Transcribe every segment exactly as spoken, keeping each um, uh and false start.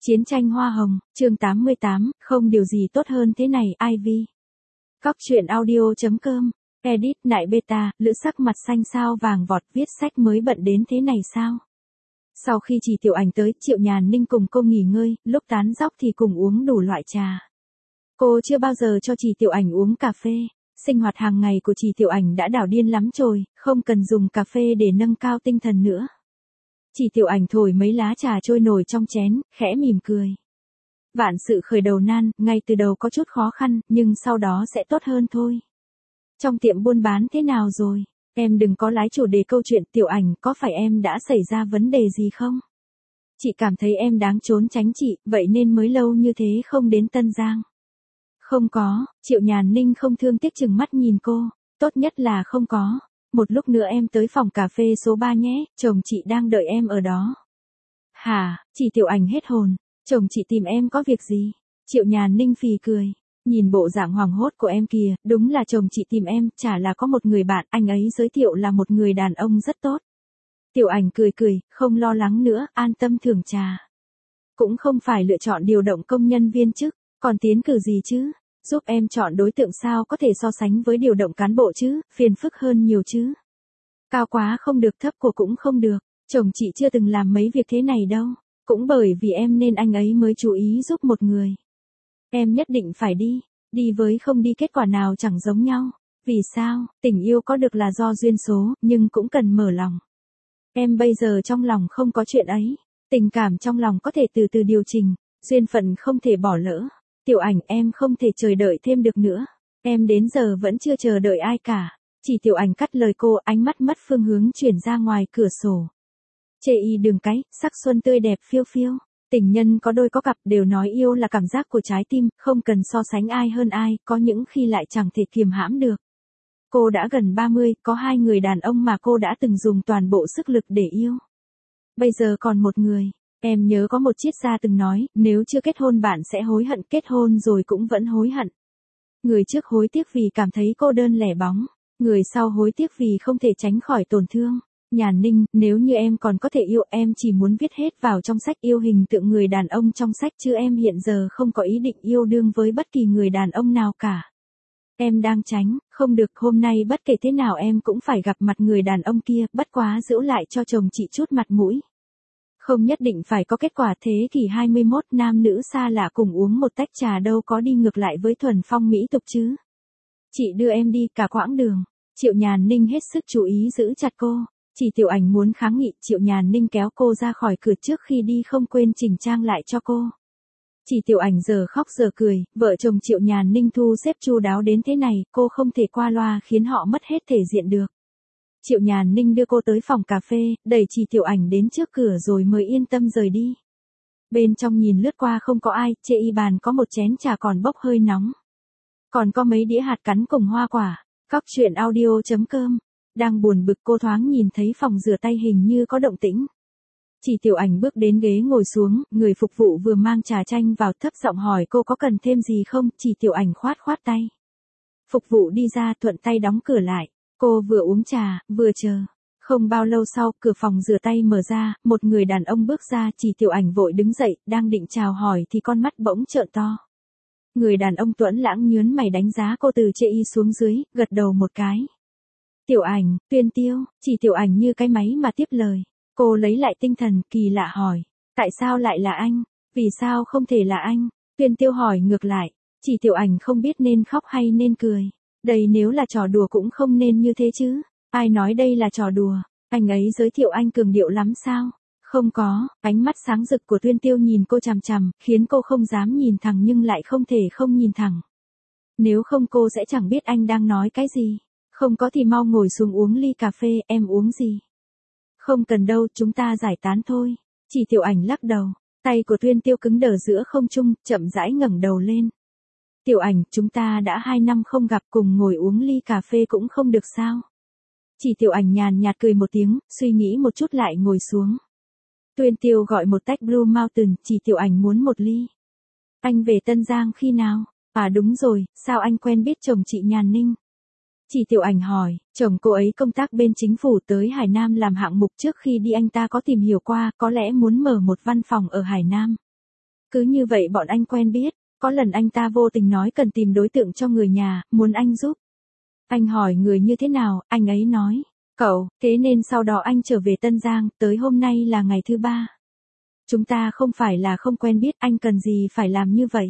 Chiến tranh hoa hồng, chương tám mươi tám, không điều gì tốt hơn thế này, Ivy. Cóc truyện audio chấm com, edit nại beta, lữ sắc mặt xanh sao vàng vọt viết sách mới bận đến thế này sao? Sau khi Chỉ Tiểu Ảnh tới, Triệu Nhàn Ninh cùng cô nghỉ ngơi, lúc tán dóc thì cùng uống đủ loại trà. Cô chưa bao giờ cho Chỉ Tiểu Ảnh uống cà phê, sinh hoạt hàng ngày của Chỉ Tiểu Ảnh đã đảo điên lắm rồi, không cần dùng cà phê để nâng cao tinh thần nữa. Chỉ Tiểu Ảnh thổi mấy lá trà trôi nổi trong chén, khẽ mỉm cười. Vạn sự khởi đầu nan, ngay từ đầu có chút khó khăn, nhưng sau đó sẽ tốt hơn thôi. Trong tiệm buôn bán thế nào rồi? Em đừng có lái chủ đề câu chuyện. Tiểu Ảnh, có phải em đã xảy ra vấn đề gì không? Chị cảm thấy em đáng trốn tránh chị, vậy nên mới lâu như thế không đến Tân Giang. Không có, Triệu Nhàn Ninh không thương tiếc chừng mắt nhìn cô, tốt nhất là không có. Một lúc nữa em tới phòng cà phê số ba nhé, chồng chị đang đợi em ở đó. Hả? Chỉ Tiểu Ảnh hết hồn, chồng chị tìm em có việc gì? Triệu Nhàn Ninh phì cười, nhìn bộ dạng hoảng hốt của em kìa, đúng là chồng chị tìm em, chả là có một người bạn, anh ấy giới thiệu là một người đàn ông rất tốt. Tiểu Ảnh cười cười, không lo lắng nữa, an tâm thưởng trà. Cũng không phải lựa chọn điều động công nhân viên chức, còn tiến cử gì chứ? Giúp em chọn đối tượng sao có thể so sánh với điều động cán bộ chứ, phiền phức hơn nhiều chứ. Cao quá không được, thấp của cũng không được, chồng chị chưa từng làm mấy việc thế này đâu, cũng bởi vì em nên anh ấy mới chú ý giúp một người. Em nhất định phải đi, đi với không đi kết quả nào chẳng giống nhau. Vì sao? Tình yêu có được là do duyên số, nhưng cũng cần mở lòng. Em bây giờ trong lòng không có chuyện ấy, tình cảm trong lòng có thể từ từ điều chỉnh, duyên phận không thể bỏ lỡ. Tiểu Ảnh, em không thể chờ đợi thêm được nữa. Em đến giờ vẫn chưa chờ đợi ai cả. Chỉ Tiểu Ảnh cắt lời cô, ánh mắt mất phương hướng chuyển ra ngoài cửa sổ. Chê y đường cái, sắc xuân tươi đẹp phiêu phiêu. Tình nhân có đôi có cặp đều nói yêu là cảm giác của trái tim, không cần so sánh ai hơn ai, có những khi lại chẳng thể kiềm hãm được. Cô đã gần ba mươi, có hai người đàn ông mà cô đã từng dùng toàn bộ sức lực để yêu. Bây giờ còn một người. Em nhớ có một triết gia từng nói, nếu chưa kết hôn bạn sẽ hối hận, kết hôn rồi cũng vẫn hối hận. Người trước hối tiếc vì cảm thấy cô đơn lẻ bóng, người sau hối tiếc vì không thể tránh khỏi tổn thương. Nhàn Ninh, nếu như em còn có thể yêu, em chỉ muốn viết hết vào trong sách yêu hình tượng người đàn ông trong sách, chứ em hiện giờ không có ý định yêu đương với bất kỳ người đàn ông nào cả. Em đang tránh, không được, hôm nay bất kể thế nào em cũng phải gặp mặt người đàn ông kia, bất quá giữ lại cho chồng chị chút mặt mũi. Không nhất định phải có kết quả. Thế kỷ hai mươi mốt, nam nữ xa lạ cùng uống một tách trà đâu có đi ngược lại với thuần phong mỹ tục chứ. Chị đưa em đi cả quãng đường. Triệu Nhàn Ninh hết sức chú ý giữ chặt cô. Chỉ Tiểu Ảnh muốn kháng nghị, Triệu Nhàn Ninh kéo cô ra khỏi cửa trước khi đi không quên chỉnh trang lại cho cô. Chỉ Tiểu Ảnh giờ khóc giờ cười, vợ chồng Triệu Nhàn Ninh thu xếp chu đáo đến thế này, cô không thể qua loa khiến họ mất hết thể diện được. Triệu Nhàn Ninh đưa cô tới phòng cà phê, đẩy Chỉ Tiểu Ảnh đến trước cửa rồi mới yên tâm rời đi. Bên trong nhìn lướt qua không có ai, trên y bàn có một chén trà còn bốc hơi nóng. Còn có mấy đĩa hạt cắn cùng hoa quả. Cóc truyện audio chấm com. Đang buồn bực cô thoáng nhìn thấy phòng rửa tay hình như có động tĩnh. Chỉ Tiểu Ảnh bước đến ghế ngồi xuống, người phục vụ vừa mang trà chanh vào thấp giọng hỏi cô có cần thêm gì không, Chỉ Tiểu Ảnh khoát khoát tay. Phục vụ đi ra thuận tay đóng cửa lại. Cô vừa uống trà, vừa chờ. Không bao lâu sau, cửa phòng rửa tay mở ra, một người đàn ông bước ra, Chỉ Tiểu Ảnh vội đứng dậy, đang định chào hỏi thì con mắt bỗng trợn to. Người đàn ông tuẫn lãng nhướng mày đánh giá cô từ trên y xuống dưới, gật đầu một cái. Tiểu Ảnh, Tuyên Tiêu. Chỉ Tiểu Ảnh như cái máy mà tiếp lời. Cô lấy lại tinh thần, kỳ lạ hỏi. Tại sao lại là anh? Vì sao không thể là anh? Tuyên Tiêu hỏi ngược lại. Chỉ Tiểu Ảnh không biết nên khóc hay nên cười. Đây nếu là trò đùa cũng không nên như thế chứ. Ai nói đây là trò đùa? Anh ấy giới thiệu anh cường điệu lắm sao? Không có. Ánh mắt sáng rực của Tuyên Tiêu nhìn cô chằm chằm, khiến cô không dám nhìn thẳng nhưng lại không thể không nhìn thẳng. Nếu không cô sẽ chẳng biết anh đang nói cái gì. Không có thì mau ngồi xuống uống ly cà phê, em uống gì? Không cần đâu, chúng ta giải tán thôi. Chỉ Tiểu Ảnh lắc đầu, tay của Tuyên Tiêu cứng đờ giữa không trung, chậm rãi ngẩng đầu lên. Tiểu Ảnh, chúng ta đã hai năm không gặp, cùng ngồi uống ly cà phê cũng không được sao? Chỉ Tiểu Ảnh nhàn nhạt cười một tiếng, suy nghĩ một chút lại ngồi xuống. Tuyên Tiêu gọi một tách Blue Mountain, Chỉ Tiểu Ảnh muốn một ly. Anh về Tân Giang khi nào? À đúng rồi, sao anh quen biết chồng chị Nhàn Ninh? Chỉ Tiểu Ảnh hỏi, chồng cô ấy công tác bên chính phủ, tới Hải Nam làm hạng mục, trước khi đi anh ta có tìm hiểu qua, có lẽ muốn mở một văn phòng ở Hải Nam. Cứ như vậy bọn anh quen biết, có lần anh ta vô tình nói cần tìm đối tượng cho người nhà, muốn anh giúp. Anh hỏi người như thế nào, anh ấy nói, cậu, thế nên sau đó anh trở về Tân Giang, tới hôm nay là ngày thứ ba. Chúng ta không phải là không quen biết, anh cần gì phải làm như vậy.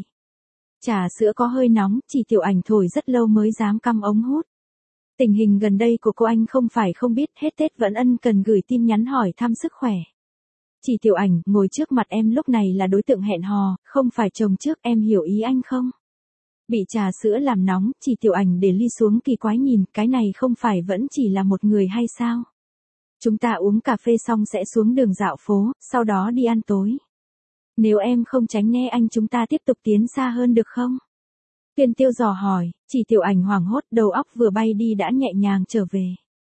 Trà sữa có hơi nóng, chị Tiểu Ảnh thổi rất lâu mới dám cắm ống hút. Tình hình gần đây của cô anh không phải không biết, hết Tết vẫn ân cần gửi tin nhắn hỏi thăm sức khỏe. Chị Tiểu Ảnh, ngồi trước mặt em lúc này là đối tượng hẹn hò, không phải chồng trước, em hiểu ý anh không? Bị trà sữa làm nóng, chị Tiểu Ảnh để ly xuống kỳ quái nhìn, cái này không phải vẫn chỉ là một người hay sao? Chúng ta uống cà phê xong sẽ xuống đường dạo phố, sau đó đi ăn tối. Nếu em không tránh né anh chúng ta tiếp tục tiến xa hơn được không? Tuyên Tiêu dò hỏi, chị Tiểu Ảnh hoảng hốt, đầu óc vừa bay đi đã nhẹ nhàng trở về.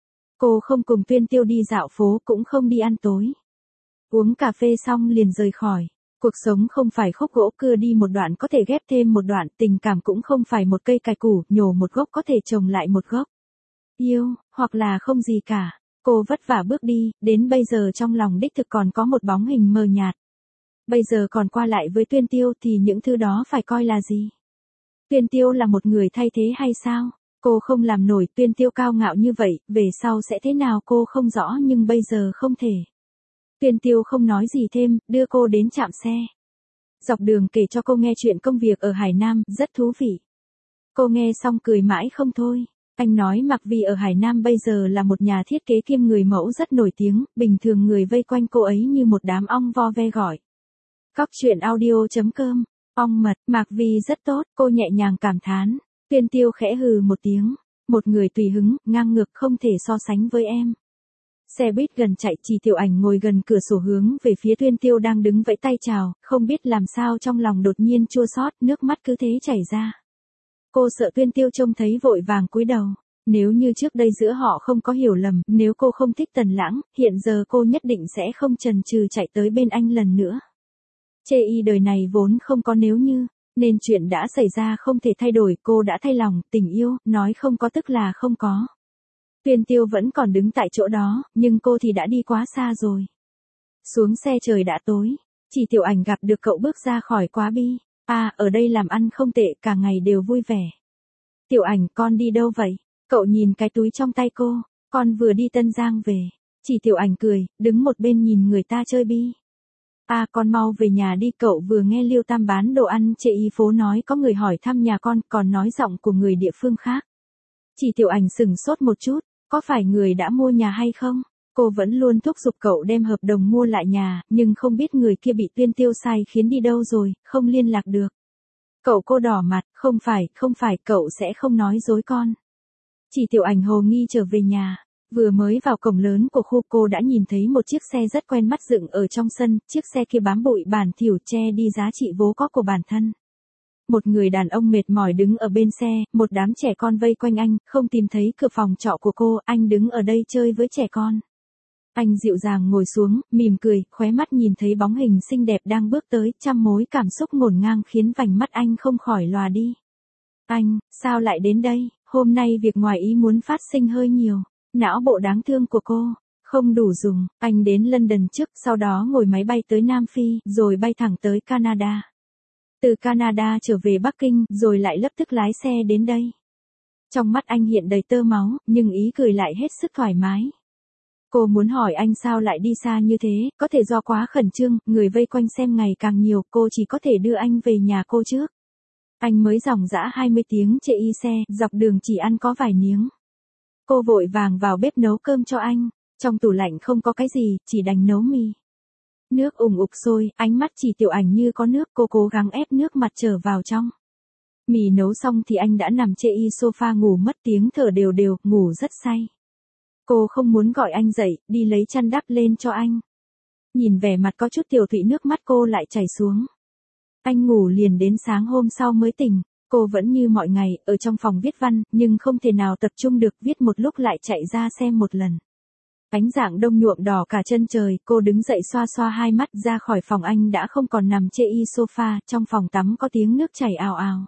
Cô không cùng Tuyên Tiêu đi dạo phố cũng không đi ăn tối. Uống cà phê xong liền rời khỏi. Cuộc sống không phải khúc gỗ cưa đi một đoạn có thể ghép thêm một đoạn, tình cảm cũng không phải một cây cài củ, nhổ một gốc có thể trồng lại một gốc. Yêu, hoặc là không gì cả. Cô vất vả bước đi, đến bây giờ trong lòng đích thực còn có một bóng hình mờ nhạt. Bây giờ còn qua lại với Tuyên Tiêu thì những thứ đó phải coi là gì? Tuyên Tiêu là một người thay thế hay sao? Cô không làm nổi, Tuyên Tiêu cao ngạo như vậy, về sau sẽ thế nào cô không rõ nhưng bây giờ không thể. Tuyên Tiêu không nói gì thêm, đưa cô đến trạm xe. Dọc đường kể cho cô nghe chuyện công việc ở Hải Nam, rất thú vị. Cô nghe xong cười mãi không thôi. Anh nói Mạc Vi ở Hải Nam bây giờ là một nhà thiết kế kiêm người mẫu rất nổi tiếng, bình thường người vây quanh cô ấy như một đám ong vo ve gọi. Cóc truyện audio chấm com, ong mật, Mạc Vi rất tốt, cô nhẹ nhàng cảm thán. Tuyên Tiêu khẽ hừ một tiếng, một người tùy hứng, ngang ngược không thể so sánh với em. Xe buýt gần chạy, chị Tiểu Ảnh ngồi gần cửa sổ hướng về phía Tuyên Tiêu đang đứng vẫy tay chào, không biết làm sao trong lòng đột nhiên chua xót, nước mắt cứ thế chảy ra. Cô sợ Tuyên Tiêu trông thấy vội vàng cúi đầu. Nếu như trước đây giữa họ không có hiểu lầm, nếu cô không thích Tần Lãng, hiện giờ cô nhất định sẽ không chần chừ chạy tới bên anh lần nữa. Chê y đời này vốn không có nếu như, nên chuyện đã xảy ra không thể thay đổi, cô đã thay lòng, tình yêu, nói không có tức là không có. Tuyên Tiêu vẫn còn đứng tại chỗ đó, nhưng cô thì đã đi quá xa rồi. Xuống xe trời đã tối, chị Tiểu Ảnh gặp được cậu bước ra khỏi quá bi. À, ở đây làm ăn không tệ, cả ngày đều vui vẻ. Tiểu Ảnh, con đi đâu vậy? Cậu nhìn cái túi trong tay cô, con vừa đi Tân Giang về. Chị Tiểu Ảnh cười, đứng một bên nhìn người ta chơi bi. À, con mau về nhà đi, cậu vừa nghe Liêu Tam bán đồ ăn chợ y phố nói có người hỏi thăm nhà con, còn nói giọng của người địa phương khác. Chị Tiểu Ảnh sửng sốt một chút, có phải người đã mua nhà hay không? Cô vẫn luôn thúc giục cậu đem hợp đồng mua lại nhà, nhưng không biết người kia bị Tuyên Tiêu sai khiến đi đâu rồi, không liên lạc được. Cậu cô đỏ mặt, không phải, không phải, cậu sẽ không nói dối con. Chị Tiểu Ảnh hồ nghi trở về nhà, vừa mới vào cổng lớn của khu cô đã nhìn thấy một chiếc xe rất quen mắt dựng ở trong sân, chiếc xe kia bám bụi bản thỉu che đi giá trị vốn có của bản thân. Một người đàn ông mệt mỏi đứng ở bên xe, một đám trẻ con vây quanh anh, không tìm thấy cửa phòng trọ của cô, anh đứng ở đây chơi với trẻ con. Anh dịu dàng ngồi xuống, mỉm cười, khóe mắt nhìn thấy bóng hình xinh đẹp đang bước tới, trăm mối cảm xúc ngổn ngang khiến vành mắt anh không khỏi lòa đi. Anh, sao lại đến đây? Hôm nay việc ngoài ý muốn phát sinh hơi nhiều. Não bộ đáng thương của cô, không đủ dùng. Anh đến London trước, sau đó ngồi máy bay tới Nam Phi, rồi bay thẳng tới Canada. Từ Canada trở về Bắc Kinh, rồi lại lập tức lái xe đến đây. Trong mắt anh hiện đầy tơ máu, nhưng ý cười lại hết sức thoải mái. Cô muốn hỏi anh sao lại đi xa như thế, có thể do quá khẩn trương, người vây quanh xem ngày càng nhiều, cô chỉ có thể đưa anh về nhà cô trước. Anh mới dòng dã hai mươi tiếng chệ y xe, dọc đường chỉ ăn có vài miếng. Cô vội vàng vào bếp nấu cơm cho anh, trong tủ lạnh không có cái gì, chỉ đành nấu mì. Nước ủng ục sôi, ánh mắt chị Tiểu Ảnh như có nước, cô cố gắng ép nước mặt trở vào trong. Mì nấu xong thì anh đã nằm chệ y sofa ngủ mất, tiếng thở đều đều, ngủ rất say. Cô không muốn gọi anh dậy, đi lấy chăn đắp lên cho anh. Nhìn vẻ mặt có chút tiểu thụy, nước mắt cô lại chảy xuống. Anh ngủ liền đến sáng hôm sau mới tỉnh. Cô vẫn như mọi ngày, ở trong phòng viết văn, nhưng không thể nào tập trung được, viết một lúc lại chạy ra xem một lần. Ánh dạng đông nhuộm đỏ cả chân trời, cô đứng dậy xoa xoa hai mắt, ra khỏi phòng anh đã không còn nằm chệ y sofa, trong phòng tắm có tiếng nước chảy ào ào.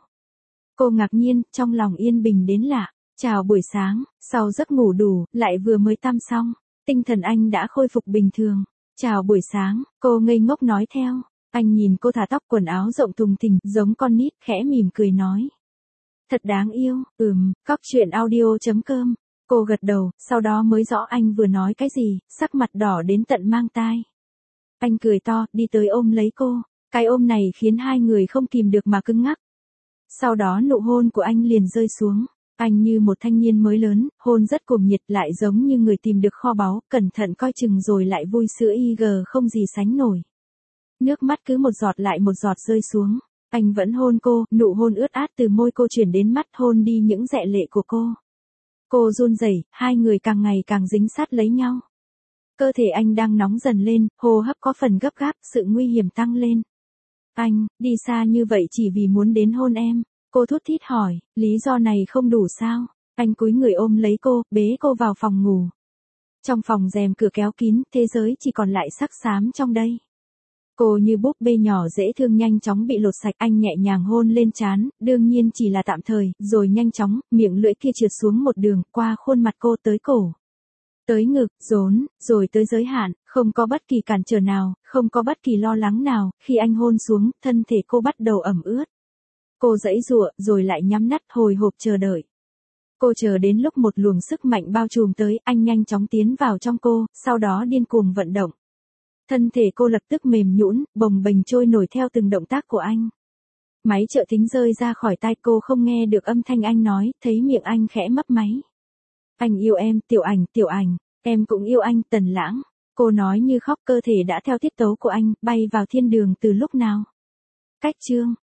Cô ngạc nhiên, trong lòng yên bình đến lạ. Chào buổi sáng, sau giấc ngủ đủ, lại vừa mới tắm xong, tinh thần anh đã khôi phục bình thường. Chào buổi sáng, cô ngây ngốc nói theo. Anh nhìn cô thả tóc quần áo rộng thùng thình, giống con nít, khẽ mỉm cười nói. Thật đáng yêu, ừm, cóc truyện audio chấm com. Cô gật đầu, sau đó mới rõ anh vừa nói cái gì, sắc mặt đỏ đến tận mang tai. Anh cười to, đi tới ôm lấy cô. Cái ôm này khiến hai người không kìm được mà cứng ngắc. Sau đó nụ hôn của anh liền rơi xuống. Anh như một thanh niên mới lớn, hôn rất cuồng nhiệt, lại giống như người tìm được kho báu, cẩn thận coi chừng rồi lại vui sữa i giê không gì sánh nổi. Nước mắt cứ một giọt lại một giọt rơi xuống. Anh vẫn hôn cô, nụ hôn ướt át từ môi cô chuyển đến mắt, hôn đi những rẹ lệ của cô. Cô run rẩy, hai người càng ngày càng dính sát lấy nhau. Cơ thể anh đang nóng dần lên, hô hấp có phần gấp gáp, sự nguy hiểm tăng lên. Anh, đi xa như vậy chỉ vì muốn đến hôn em. Cô thút thít hỏi, lý do này không đủ sao? Anh cúi người ôm lấy cô, bế cô vào phòng ngủ. Trong phòng rèm cửa kéo kín, thế giới chỉ còn lại sắc xám trong đây. Cô như búp bê nhỏ dễ thương nhanh chóng bị lột sạch, anh nhẹ nhàng hôn lên trán, đương nhiên chỉ là tạm thời, rồi nhanh chóng, miệng lưỡi kia trượt xuống một đường, qua khuôn mặt cô tới cổ. Tới ngực, rốn, rồi tới giới hạn, không có bất kỳ cản trở nào, không có bất kỳ lo lắng nào, khi anh hôn xuống, thân thể cô bắt đầu ẩm ướt. Cô giãy giụa, rồi lại nhắm mắt hồi hộp chờ đợi. Cô chờ đến lúc một luồng sức mạnh bao trùm tới, anh nhanh chóng tiến vào trong cô, sau đó điên cuồng vận động. Thân thể cô lập tức mềm nhũn, bồng bềnh trôi nổi theo từng động tác của anh. Máy trợ thính rơi ra khỏi tai cô, không nghe được âm thanh anh nói, thấy miệng anh khẽ mấp máy. Anh yêu em, Tiểu Ảnh, Tiểu Ảnh, em cũng yêu anh, Tần Lãng. Cô nói như khóc, cơ thể đã theo tiết tấu của anh, bay vào thiên đường từ lúc nào. Cách chương